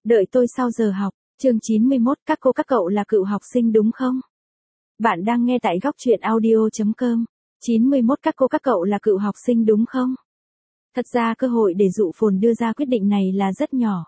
Đợi tôi sau giờ học. Chương 91, các cô các cậu là cựu học sinh đúng không? Bạn đang nghe tại góc truyện audio.com. 91, các cô các cậu là cựu học sinh đúng không? Thật ra cơ hội để dụ phồn đưa ra quyết định này là rất nhỏ.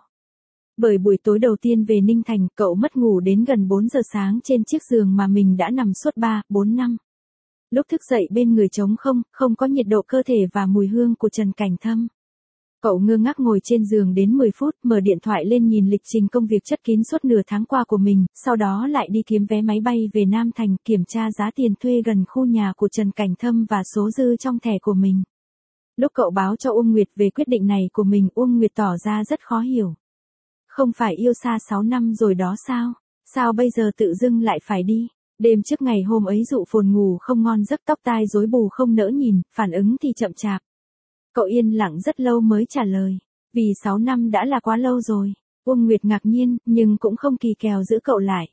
Bởi buổi tối đầu tiên về Ninh Thành, cậu mất ngủ đến gần 4 giờ sáng trên chiếc giường mà mình đã nằm suốt 3, 4 năm. Lúc thức dậy bên người trống không, không có nhiệt độ cơ thể và mùi hương của Trần Cảnh Thâm. Cậu ngơ ngác ngồi trên giường đến 10 phút, mở điện thoại lên nhìn lịch trình công việc chất kín suốt nửa tháng qua của mình, sau đó lại đi kiếm vé máy bay về Nam Thành, kiểm tra giá tiền thuê gần khu nhà của Trần Cảnh Thâm và số dư trong thẻ của mình. Lúc cậu báo cho Uông Nguyệt về quyết định này của mình, Uông Nguyệt tỏ ra rất khó hiểu. Không phải yêu xa 6 năm rồi đó sao? Sao bây giờ tự dưng lại phải đi? Đêm trước ngày hôm ấy dụ phồn ngủ không ngon giấc, tóc tai rối bù không nỡ nhìn, phản ứng thì chậm chạp. Cậu yên lặng rất lâu mới trả lời. Vì 6 năm đã là quá lâu rồi. Uông Nguyệt ngạc nhiên, nhưng cũng không kỳ kèo giữ cậu lại.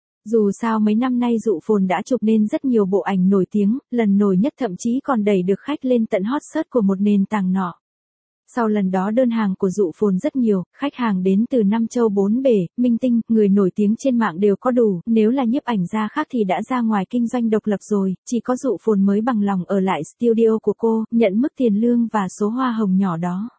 Dù sao mấy năm nay dụ phồn đã chụp nên rất nhiều bộ ảnh nổi tiếng, lần nổi nhất thậm chí còn đẩy được khách lên tận hot search của một nền tảng nọ. Sau lần đó đơn hàng của dụ phồn rất nhiều, khách hàng đến từ năm châu bốn bể, minh tinh, người nổi tiếng trên mạng đều có đủ, nếu là nhiếp ảnh gia khác thì đã ra ngoài kinh doanh độc lập rồi, chỉ có dụ phồn mới bằng lòng ở lại studio của cô, nhận mức tiền lương và số hoa hồng nhỏ đó.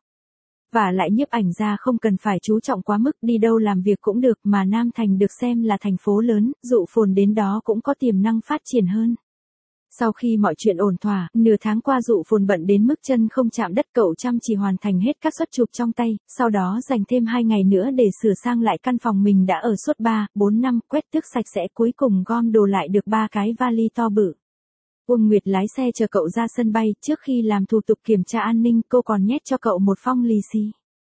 Và lại nhiếp ảnh gia không cần phải chú trọng quá mức, đi đâu làm việc cũng được, mà Nam Thành được xem là thành phố lớn, dụ phồn đến đó cũng có tiềm năng phát triển hơn. Sau khi mọi chuyện ổn thỏa, nửa tháng qua dụ phồn bận đến mức chân không chạm đất, cậu chăm chỉ hoàn thành hết các suất chụp trong tay, sau đó dành thêm 2 ngày nữa để sửa sang lại căn phòng mình đã ở suốt 3, 4 năm, quét tước sạch sẽ, cuối cùng gom đồ lại được 3 cái vali to bự. Uông Nguyệt lái xe chờ cậu ra sân bay, trước khi làm thủ tục kiểm tra an ninh, cô còn nhét cho cậu một phong lì xì.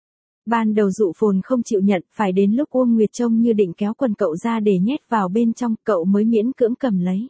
Ban đầu dụ phồn không chịu nhận, phải đến lúc Uông Nguyệt trông như định kéo quần cậu ra để nhét vào bên trong, cậu mới miễn cưỡng cầm lấy.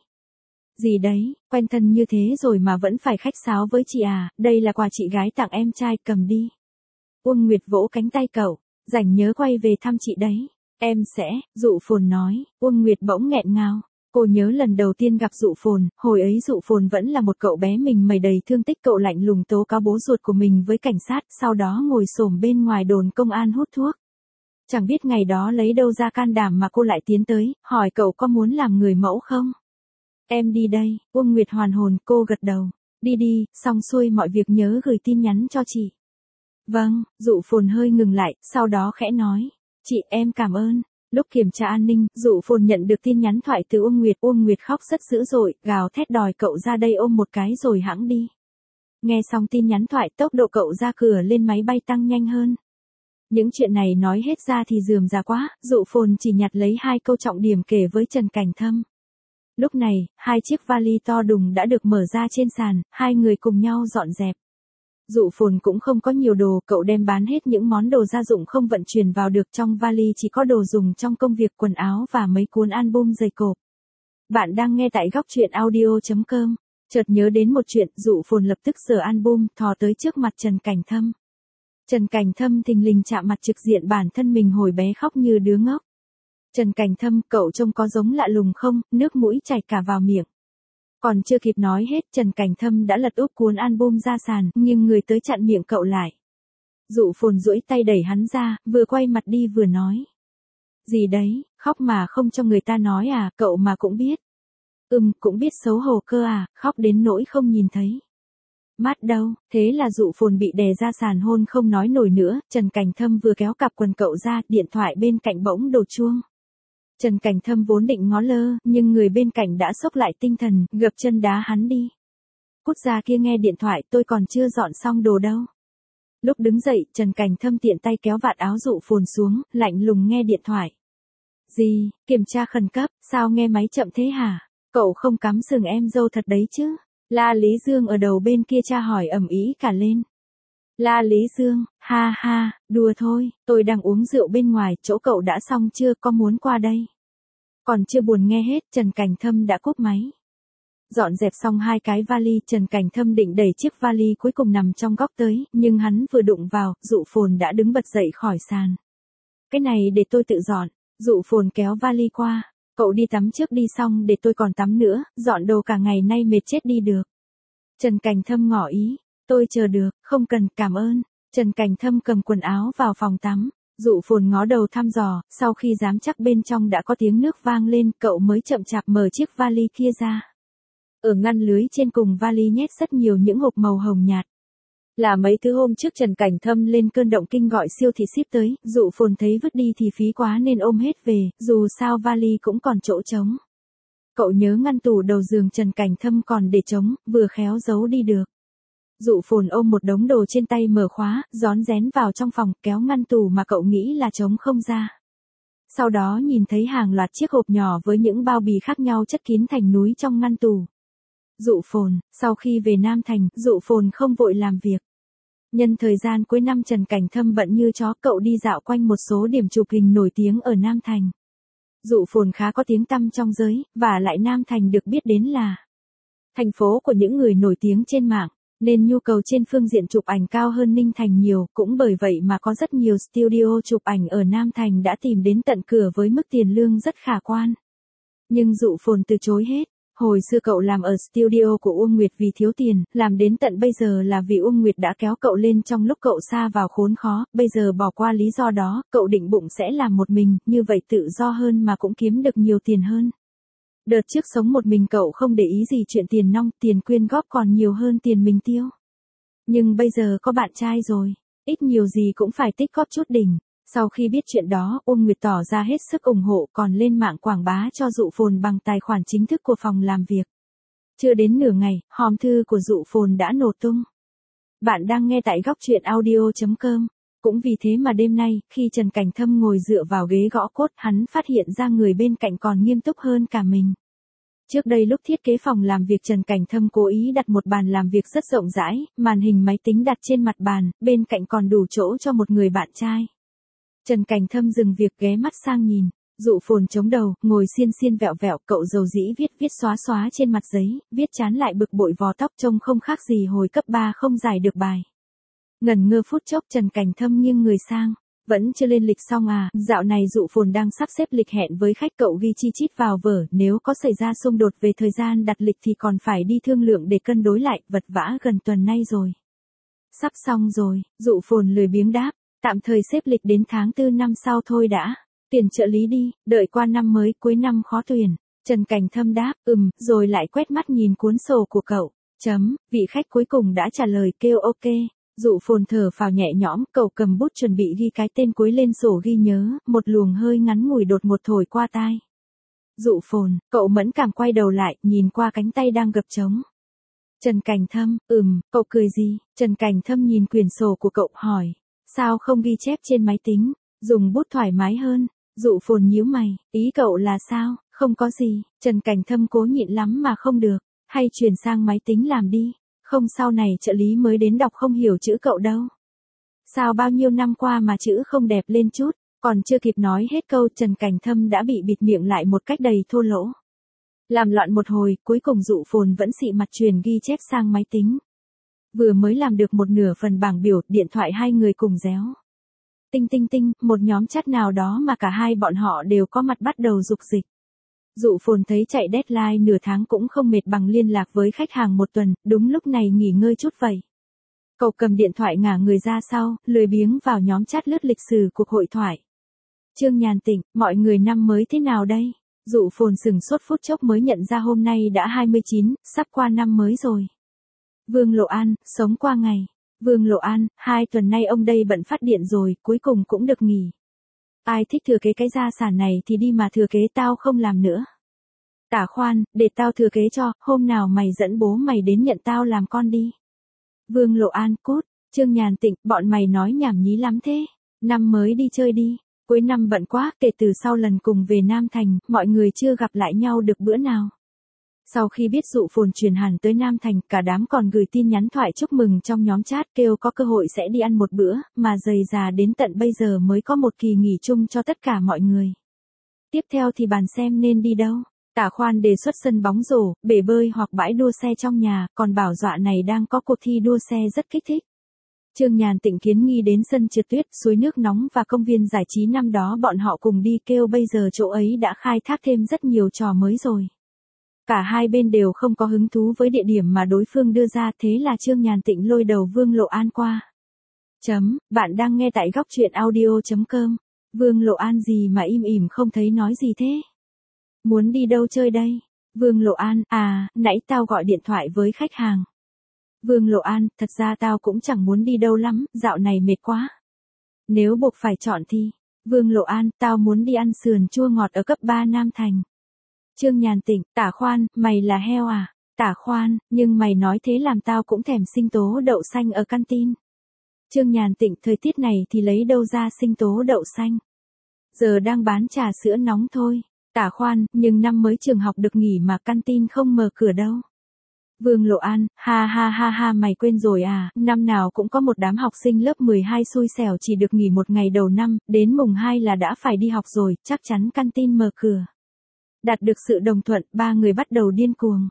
Gì đấy, quen thân như thế rồi mà vẫn phải khách sáo với chị à, đây là quà chị gái tặng em trai, cầm đi. Uông Nguyệt vỗ cánh tay cậu, rảnh nhớ quay về thăm chị đấy. Em sẽ, dụ phồn nói. Uông Nguyệt bỗng nghẹn ngào. Cô nhớ lần đầu tiên gặp dụ phồn, hồi ấy dụ phồn vẫn là một cậu bé mình mày đầy thương tích, cậu lạnh lùng tố cáo bố ruột của mình với cảnh sát, sau đó ngồi xổm bên ngoài đồn công an hút thuốc. Chẳng biết ngày đó lấy đâu ra can đảm mà cô lại tiến tới, hỏi cậu có muốn làm người mẫu không? Em đi đây. Uông Nguyệt hoàn hồn, cô gật đầu. Đi đi, xong xuôi mọi việc nhớ gửi tin nhắn cho chị. Vâng, dụ phồn hơi ngừng lại, sau đó khẽ nói. Chị, em cảm ơn. Lúc kiểm tra an ninh, dụ phồn nhận được tin nhắn thoại từ Uông Nguyệt khóc rất dữ dội, gào thét đòi cậu ra đây ôm một cái rồi hẵng đi. Nghe xong tin nhắn thoại, tốc độ cậu ra cửa lên máy bay tăng nhanh hơn. Những chuyện này nói hết ra thì rườm rà quá, dụ phồn chỉ nhặt lấy 2 câu trọng điểm kể với Trần Cảnh Thâm. Lúc này, 2 chiếc vali to đùng đã được mở ra trên sàn, 2 người cùng nhau dọn dẹp. Dụ phồn cũng không có nhiều đồ, cậu đem bán hết những món đồ gia dụng không vận chuyển vào được, trong vali chỉ có đồ dùng trong công việc, quần áo và mấy cuốn album dày cộp. Bạn đang nghe tại góc truyện audio.com. Chợt nhớ đến một chuyện, dụ phồn lập tức sờ album, thò tới trước mặt Trần Cảnh Thâm. Trần Cảnh Thâm thình lình chạm mặt trực diện bản thân mình hồi bé, khóc như đứa ngốc. Trần Cảnh Thâm, cậu trông có giống lạ lùng không? Nước mũi chảy cả vào miệng. Còn chưa kịp nói hết, Trần Cảnh Thâm đã lật úp cuốn album ra sàn, nhưng người tới chặn miệng cậu lại. Dụ phồn duỗi tay đẩy hắn ra, vừa quay mặt đi vừa nói. Gì đấy, khóc mà không cho người ta nói à, cậu mà cũng biết. Cũng biết xấu hổ cơ à, khóc đến nỗi không nhìn thấy. Mát đâu, thế là dụ phồn bị đè ra sàn hôn không nói nổi nữa, Trần Cảnh Thâm vừa kéo cặp quần cậu ra, điện thoại bên cạnh bỗng đổ chuông. Trần Cảnh Thâm vốn định ngó lơ, nhưng người bên cạnh đã xốc lại tinh thần, gập chân đá hắn đi. Cút ra kia, nghe điện thoại, tôi còn chưa dọn xong đồ đâu. Lúc đứng dậy, Trần Cảnh Thâm tiện tay kéo vạt áo dụ phồn xuống, lạnh lùng nghe điện thoại. Gì, kiểm tra khẩn cấp, sao nghe máy chậm thế hả? Cậu không cắm sừng em dâu thật đấy chứ? La Lý Dương ở đầu bên kia tra hỏi ầm ĩ cả lên. La Lý Dương, ha ha, đùa thôi, tôi đang uống rượu bên ngoài, chỗ cậu đã xong chưa, có muốn qua đây? Còn chưa buồn nghe hết, Trần Cảnh Thâm đã cúp máy. Dọn dẹp xong 2 cái vali, Trần Cảnh Thâm định đẩy chiếc vali cuối cùng nằm trong góc tới, nhưng hắn vừa đụng vào, dụ phồn đã đứng bật dậy khỏi sàn. Cái này để tôi tự dọn. Dụ phồn kéo vali qua. Cậu đi tắm trước đi, xong để tôi còn tắm nữa, dọn đồ cả ngày nay mệt chết đi được. Trần Cảnh Thâm ngỏ ý. Tôi chờ được, không cần, cảm ơn. Trần Cảnh Thâm cầm quần áo vào phòng tắm. Dụ Phồn ngó đầu thăm dò, sau khi dám chắc bên trong đã có tiếng nước vang lên, cậu mới chậm chạp mở chiếc vali kia ra. Ở ngăn lưới trên cùng vali nhét rất nhiều những hộp màu hồng nhạt. Là mấy thứ hôm trước Trần Cảnh Thâm lên cơn động kinh gọi siêu thị ship tới, Dụ Phồn thấy vứt đi thì phí quá nên ôm hết về, dù sao vali cũng còn chỗ trống. Cậu nhớ ngăn tủ đầu giường Trần Cảnh Thâm còn để trống, vừa khéo giấu đi được. Dụ Phồn ôm một đống đồ trên tay mở khóa, rón rén vào trong phòng, kéo ngăn tủ mà cậu nghĩ là trống không ra. Sau đó nhìn thấy hàng loạt chiếc hộp nhỏ với những bao bì khác nhau chất kín thành núi trong ngăn tủ. Dụ Phồn, sau khi về Nam Thành, Dụ Phồn không vội làm việc. Nhân thời gian cuối năm Trần Cảnh Thâm bận như chó, cậu đi dạo quanh một số điểm chụp hình nổi tiếng ở Nam Thành. Dụ Phồn khá có tiếng tăm trong giới, và lại Nam Thành được biết đến là thành phố của những người nổi tiếng trên mạng, nên nhu cầu trên phương diện chụp ảnh cao hơn Ninh Thành nhiều, cũng bởi vậy mà có rất nhiều studio chụp ảnh ở Nam Thành đã tìm đến tận cửa với mức tiền lương rất khả quan. Nhưng Dụ Phồn từ chối hết. Hồi xưa cậu làm ở studio của Uông Nguyệt vì thiếu tiền, làm đến tận bây giờ là vì Uông Nguyệt đã kéo cậu lên trong lúc cậu sa vào khốn khó, bây giờ bỏ qua lý do đó, cậu định bụng sẽ làm một mình, như vậy tự do hơn mà cũng kiếm được nhiều tiền hơn. Đợt trước sống một mình cậu không để ý gì chuyện tiền nong, tiền quyên góp còn nhiều hơn tiền mình tiêu. Nhưng bây giờ có bạn trai rồi, ít nhiều gì cũng phải tích góp chút đỉnh. Sau khi biết chuyện đó, Uông Nguyệt tỏ ra hết sức ủng hộ, còn lên mạng quảng bá cho Dụ Phồn bằng tài khoản chính thức của phòng làm việc. Chưa đến nửa ngày, hòm thư của Dụ Phồn đã nổ tung. Bạn đang nghe tại góc truyện audio.com. Cũng vì thế mà đêm nay, khi Trần Cảnh Thâm ngồi dựa vào ghế gõ cốt, hắn phát hiện ra người bên cạnh còn nghiêm túc hơn cả mình. Trước đây lúc thiết kế phòng làm việc Trần Cảnh Thâm cố ý đặt một bàn làm việc rất rộng rãi, màn hình máy tính đặt trên mặt bàn, bên cạnh còn đủ chỗ cho một người bạn trai. Trần Cảnh Thâm dừng việc ghé mắt sang nhìn, Dụ Phồn chống đầu, ngồi xiên xiên vẹo vẹo, cậu dầu dĩ viết xóa xóa trên mặt giấy, viết chán lại bực bội vò tóc trông không khác gì hồi cấp 3 không giải được bài. Ngần ngơ phút chốc Trần Cảnh Thâm nghiêng người sang, vẫn chưa lên lịch xong à, dạo này Dụ Phồn đang sắp xếp lịch hẹn với khách, cậu ghi chi chít vào vở, nếu có xảy ra xung đột về thời gian đặt lịch thì còn phải đi thương lượng để cân đối lại, vật vã gần tuần nay rồi. Sắp xong rồi, Dụ Phồn lười biếng đáp. Tạm thời xếp lịch đến tháng 4 năm sau thôi đã. Tuyển trợ lý đi, đợi qua năm mới, cuối năm khó tuyển. Trần Cảnh Thâm đáp, rồi lại quét mắt nhìn cuốn sổ của cậu. Vị khách cuối cùng đã trả lời kêu ok. Dụ Phồn thở phào nhẹ nhõm, cậu cầm bút chuẩn bị ghi cái tên cuối lên sổ ghi nhớ, một luồng hơi ngắn ngủi đột ngột thổi qua tai. Dụ Phồn, cậu mẫn cảm quay đầu lại, nhìn qua cánh tay đang gập trống. Trần Cảnh Thâm, cậu cười gì? Trần Cảnh Thâm nhìn quyển sổ của cậu, hỏi. Sao không ghi chép trên máy tính, dùng bút thoải mái hơn? Dụ Phồn nhíu mày, ý cậu là sao? Không có gì, Trần Cảnh Thâm cố nhịn lắm mà không được, hay chuyển sang máy tính làm đi, không sau này trợ lý mới đến đọc không hiểu chữ cậu đâu. Sao bao nhiêu năm qua mà chữ không đẹp lên chút, còn chưa kịp nói hết câu Trần Cảnh Thâm đã bị bịt miệng lại một cách đầy thô lỗ. Làm loạn một hồi, cuối cùng Dụ Phồn vẫn xị mặt truyền ghi chép sang máy tính. Vừa mới làm được một nửa phần bảng biểu, điện thoại hai người cùng réo. Tinh tinh tinh, một nhóm chat nào đó mà cả hai bọn họ đều có mặt bắt đầu rục dịch. Dụ Phồn thấy chạy deadline nửa tháng cũng không mệt bằng liên lạc với khách hàng một tuần, đúng lúc này nghỉ ngơi chút vậy. Cậu cầm điện thoại ngả người ra sau, lười biếng vào nhóm chat lướt lịch sử cuộc hội thoại. Trương Nhàn Tịnh, mọi người năm mới thế nào đây? Dụ Phồn sừng sốt phút chốc mới nhận ra hôm nay đã 29, sắp qua năm mới rồi. Vương Lộ An, sống qua ngày. Vương Lộ An, 2 tuần nay ông đây bận phát điện rồi, cuối cùng cũng được nghỉ. Ai thích thừa kế cái gia sản này thì đi mà thừa kế, tao không làm nữa. Tả khoan, để tao thừa kế cho, hôm nào mày dẫn bố mày đến nhận tao làm con đi. Vương Lộ An, cút. Trương Nhàn Tịnh, bọn mày nói nhảm nhí lắm thế. Năm mới đi chơi đi. Cuối năm bận quá, kể từ sau lần cùng về Nam Thành, mọi người chưa gặp lại nhau được bữa nào. Sau khi biết Dụ Phồn chuyển hẳn tới Nam Thành, cả đám còn gửi tin nhắn thoại chúc mừng trong nhóm chat, kêu có cơ hội sẽ đi ăn một bữa, mà dày dà đến tận bây giờ mới có một kỳ nghỉ chung cho tất cả mọi người. Tiếp theo thì bàn xem nên đi đâu. Tả Khoan đề xuất sân bóng rổ, bể bơi hoặc bãi đua xe trong nhà, còn bảo dọa này đang có cuộc thi đua xe rất kích thích. Trương Nhàn Tịnh kiến nghi đến sân trượt tuyết, suối nước nóng và công viên giải trí năm đó bọn họ cùng đi, kêu bây giờ chỗ ấy đã khai thác thêm rất nhiều trò mới rồi. Cả hai bên đều không có hứng thú với địa điểm mà đối phương đưa ra, thế là Trương Nhàn Tịnh lôi đầu Vương Lộ An qua. Bạn đang nghe tại góc truyện audio.com. Vương Lộ An gì mà im ỉm không thấy nói gì thế? Muốn đi đâu chơi đây? Vương Lộ An, nãy tao gọi điện thoại với khách hàng. Vương Lộ An, thật ra tao cũng chẳng muốn đi đâu lắm, dạo này mệt quá. Nếu buộc phải chọn thì, Vương Lộ An, tao muốn đi ăn sườn chua ngọt ở cấp 3 Nam Thành. Trương Nhàn Tịnh, Tả Khoan, mày là heo à? Tả Khoan, nhưng mày nói thế làm tao cũng thèm sinh tố đậu xanh ở canteen. Trương Nhàn Tịnh, thời tiết này thì lấy đâu ra sinh tố đậu xanh? Giờ đang bán trà sữa nóng thôi. Tả Khoan, nhưng năm mới trường học được nghỉ mà canteen không mở cửa đâu. Vương Lộ An, ha mày quên rồi à, năm nào cũng có một đám học sinh lớp 12 xui xẻo chỉ được nghỉ một ngày đầu năm, đến mùng 2 là đã phải đi học rồi, chắc chắn canteen mở cửa. Đạt được sự đồng thuận, ba người bắt đầu điên cuồng.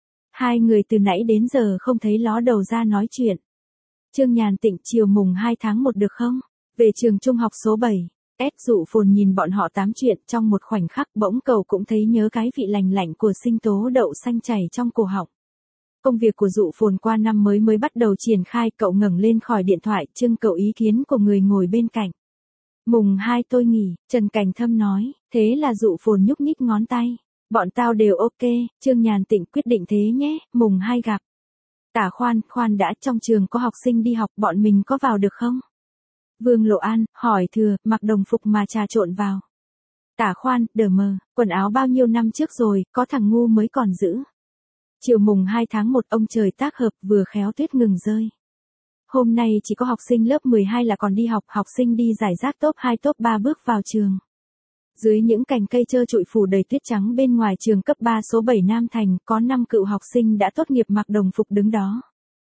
Hai người từ nãy đến giờ không thấy ló đầu ra nói chuyện. Trương Nhàn Tịnh, chiều mùng 2 tháng 1 được không? Về trường trung học số 7. Dụ Phồn nhìn bọn họ tám chuyện, trong một khoảnh khắc bỗng cậu cũng thấy nhớ cái vị lành lạnh của sinh tố đậu xanh chảy trong cổ họng. Công việc của Dụ Phồn qua năm mới bắt đầu triển khai, cậu ngẩng lên khỏi điện thoại trưng cầu ý kiến của người ngồi bên cạnh. Mùng 2 tôi nghỉ, Trần Cảnh Thâm nói, thế là Dụ Phồn nhúc nhích ngón tay. Bọn tao đều ok, Trương Nhàn Tịnh quyết định thế nhé, mùng 2 gặp. Tả Khoan đã, trong trường có học sinh đi học, bọn mình có vào được không? Vương Lộ An, hỏi thừa, mặc đồng phục mà trà trộn vào. Tả Khoan, đờ mờ, quần áo bao nhiêu năm trước rồi, có thằng ngu mới còn giữ. Chiều mùng 2 tháng 1 ông trời tác hợp vừa khéo tuyết ngừng rơi. Hôm nay chỉ có học sinh lớp 12 là còn đi học, học sinh đi giải rác top 2 top 3 bước vào trường. Dưới những cành cây trơ trụi phủ đầy tuyết trắng bên ngoài trường cấp 3 số 7 Nam Thành, có 5 cựu học sinh đã tốt nghiệp mặc đồng phục đứng đó.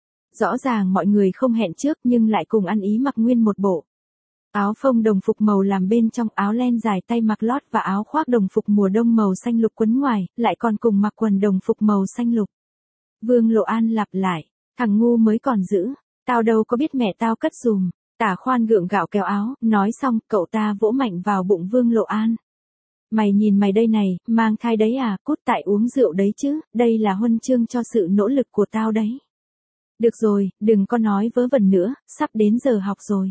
Rõ ràng mọi người không hẹn trước nhưng lại cùng ăn ý mặc nguyên một bộ. Áo phông đồng phục màu làm bên trong, áo len dài tay mặc lót và áo khoác đồng phục mùa đông màu xanh lục quấn ngoài, lại còn cùng mặc quần đồng phục màu xanh lục. Vương Lộ An lặp lại, thằng ngu mới còn giữ, tao đâu có biết mẹ tao cất dùm. Tả Khoan gượng gạo kéo áo, nói xong cậu ta vỗ mạnh vào bụng Vương Lộ An. Mày nhìn mày đây này, mang thai đấy à, cút tại uống rượu đấy chứ, đây là huân chương cho sự nỗ lực của tao đấy. Được rồi, đừng có nói vớ vẩn nữa, sắp đến giờ học rồi.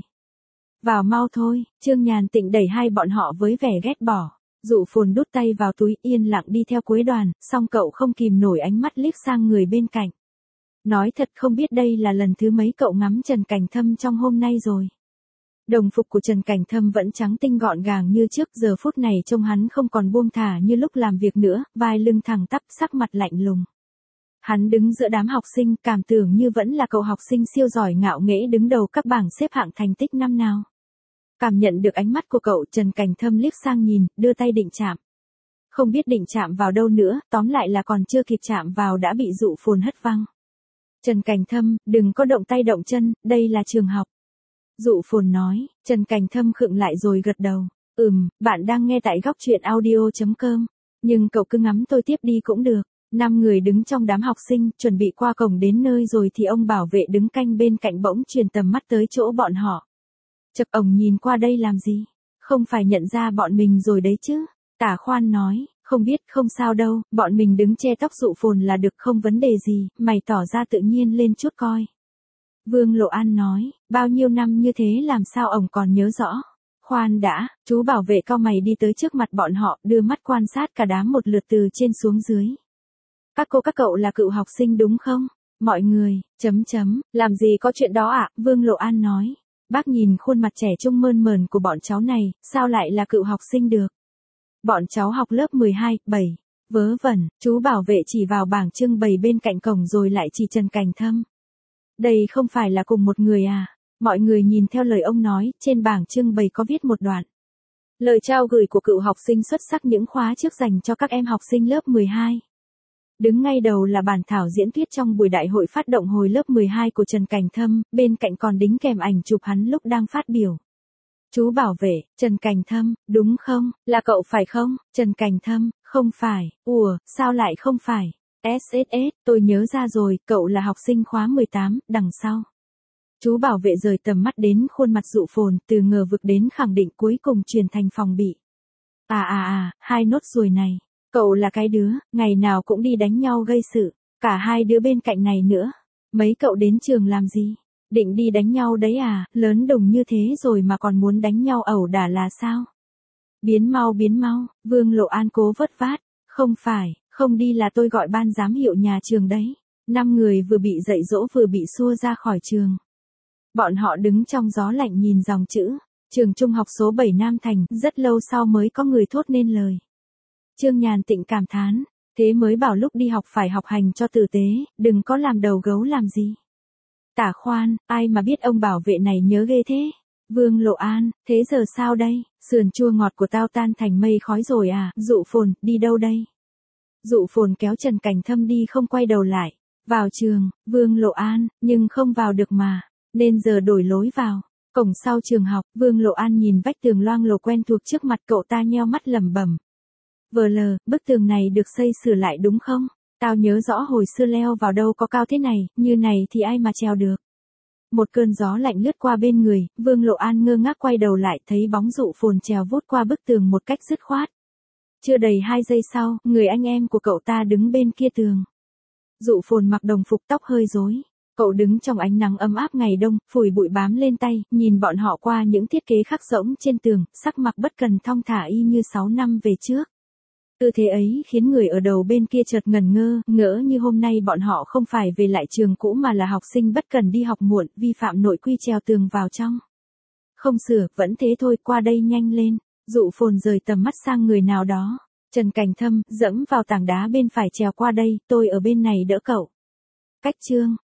Vào mau thôi, Trương Nhàn Tịnh đẩy hai bọn họ với vẻ ghét bỏ. Dụ Phồn đút tay vào túi yên lặng đi theo cuối đoàn, song cậu không kìm nổi ánh mắt liếc sang người bên cạnh. Nói thật không biết đây là lần thứ mấy cậu ngắm Trần Cảnh Thâm trong hôm nay rồi. Đồng phục của Trần Cảnh Thâm vẫn trắng tinh gọn gàng như trước, giờ phút này trông hắn không còn buông thả như lúc làm việc nữa, vai lưng thẳng tắp, sắc mặt lạnh lùng. Hắn đứng giữa đám học sinh, cảm tưởng như vẫn là cậu học sinh siêu giỏi ngạo nghễ đứng đầu các bảng xếp hạng thành tích năm nào. Cảm nhận được ánh mắt của cậu, Trần Cảnh Thâm liếc sang nhìn, đưa tay định chạm. Không biết định chạm vào đâu nữa, tóm lại là còn chưa kịp chạm vào đã bị Dụ Phồn hất văng. Trần Cảnh Thâm, đừng có động tay động chân, đây là trường học. Dụ Phồn nói, Trần Cảnh Thâm khựng lại rồi gật đầu. Bạn đang nghe tại góc truyện audio.com. Nhưng cậu cứ ngắm tôi tiếp đi cũng được. 5 người đứng trong đám học sinh, chuẩn bị qua cổng đến nơi rồi thì ông bảo vệ đứng canh bên cạnh bỗng truyền tầm mắt tới chỗ bọn họ. Chậc, ổng nhìn qua đây làm gì? Không phải nhận ra bọn mình rồi đấy chứ? Tả Khoan nói, không biết, không sao đâu, bọn mình đứng che tóc Dụ Phồn là được, không vấn đề gì, mày tỏ ra tự nhiên lên chút coi. Vương Lộ An nói, bao nhiêu năm như thế làm sao ổng còn nhớ rõ. Khoan đã, chú bảo vệ cau mày đi tới trước mặt bọn họ, đưa mắt quan sát cả đám một lượt từ trên xuống dưới. Các cô các cậu là cựu học sinh đúng không? Mọi người, làm gì có chuyện đó ạ? Vương Lộ An nói. Bác nhìn khuôn mặt trẻ trung mơn mởn của bọn cháu này, sao lại là cựu học sinh được? Bọn cháu học lớp 12, 7. Vớ vẩn, chú bảo vệ chỉ vào bảng trưng bày bên cạnh cổng rồi lại chỉ Trần Cảnh Thâm. Đây không phải là cùng một người à? Mọi người nhìn theo lời ông nói, trên bảng trưng bày có viết một đoạn. Lời trao gửi của cựu học sinh xuất sắc những khóa trước dành cho các em học sinh lớp 12. Đứng ngay đầu là bản thảo diễn thuyết trong buổi đại hội phát động hồi lớp 12 của Trần Cảnh Thâm, bên cạnh còn đính kèm ảnh chụp hắn lúc đang phát biểu. Chú bảo vệ, Trần Cảnh Thâm, đúng không? Là cậu phải không? Trần Cảnh Thâm, không phải. Ủa, sao lại không phải? SSS, tôi nhớ ra rồi, cậu là học sinh khóa 18, đằng sau. Chú bảo vệ rời tầm mắt đến khuôn mặt Dụ Phồn, từ ngờ vực đến khẳng định cuối cùng chuyển thành phòng bị. Hai nốt ruồi này. Cậu là cái đứa, ngày nào cũng đi đánh nhau gây sự. Cả hai đứa bên cạnh này nữa. Mấy cậu đến trường làm gì? Định đi đánh nhau đấy à, lớn đùng như thế rồi mà còn muốn đánh nhau ẩu đả là sao? Biến mau, Vương Lộ An cố vất vát. Không phải, không đi là tôi gọi ban giám hiệu nhà trường đấy. 5 người vừa bị dạy dỗ vừa bị xua ra khỏi trường. Bọn họ đứng trong gió lạnh nhìn dòng chữ, trường trung học số 7 Nam Thành, rất lâu sau mới có người thốt nên lời. Trương Nhàn Tịnh cảm thán, thế mới bảo lúc đi học phải học hành cho tử tế, đừng có làm đầu gấu làm gì. Tả Khoan, ai mà biết ông bảo vệ này nhớ ghê thế. Vương Lộ An, thế giờ sao đây, sườn chua ngọt của tao tan thành mây khói rồi à, Dụ Phồn, đi đâu đây? Dụ Phồn kéo Trần Cảnh Thâm đi không quay đầu lại. Vào trường, Vương Lộ An, nhưng không vào được mà, nên giờ đổi lối vào. Cổng sau trường học, Vương Lộ An nhìn vách tường loang lổ quen thuộc trước mặt cậu ta nheo mắt lẩm bẩm. Vờ lờ, bức tường này được xây sửa lại đúng không? Tao nhớ rõ hồi xưa leo vào đâu có cao thế này, như này thì ai mà trèo được. Một cơn gió lạnh lướt qua bên người, Vương Lộ An ngơ ngác quay đầu lại thấy bóng Dụ Phồn trèo vút qua bức tường một cách dứt khoát. Chưa đầy 2 giây sau, người anh em của cậu ta đứng bên kia tường. Dụ Phồn mặc đồng phục tóc hơi rối. Cậu đứng trong ánh nắng ấm áp ngày đông, phủi bụi bám lên tay, nhìn bọn họ qua những thiết kế khắc rỗng trên tường, sắc mặt bất cần thong thả y như 6 năm về trước. Tư thế ấy khiến người ở đầu bên kia chợt ngẩn ngơ, ngỡ như hôm nay bọn họ không phải về lại trường cũ mà là học sinh bất cần đi học muộn, vi phạm nội quy trèo tường vào trong. Không sửa, vẫn thế thôi, qua đây nhanh lên. Dụ Phồn rời tầm mắt sang người nào đó. Trần Cảnh Thâm, dẫm vào tảng đá bên phải trèo qua đây, tôi ở bên này đỡ cậu. Cách Trương.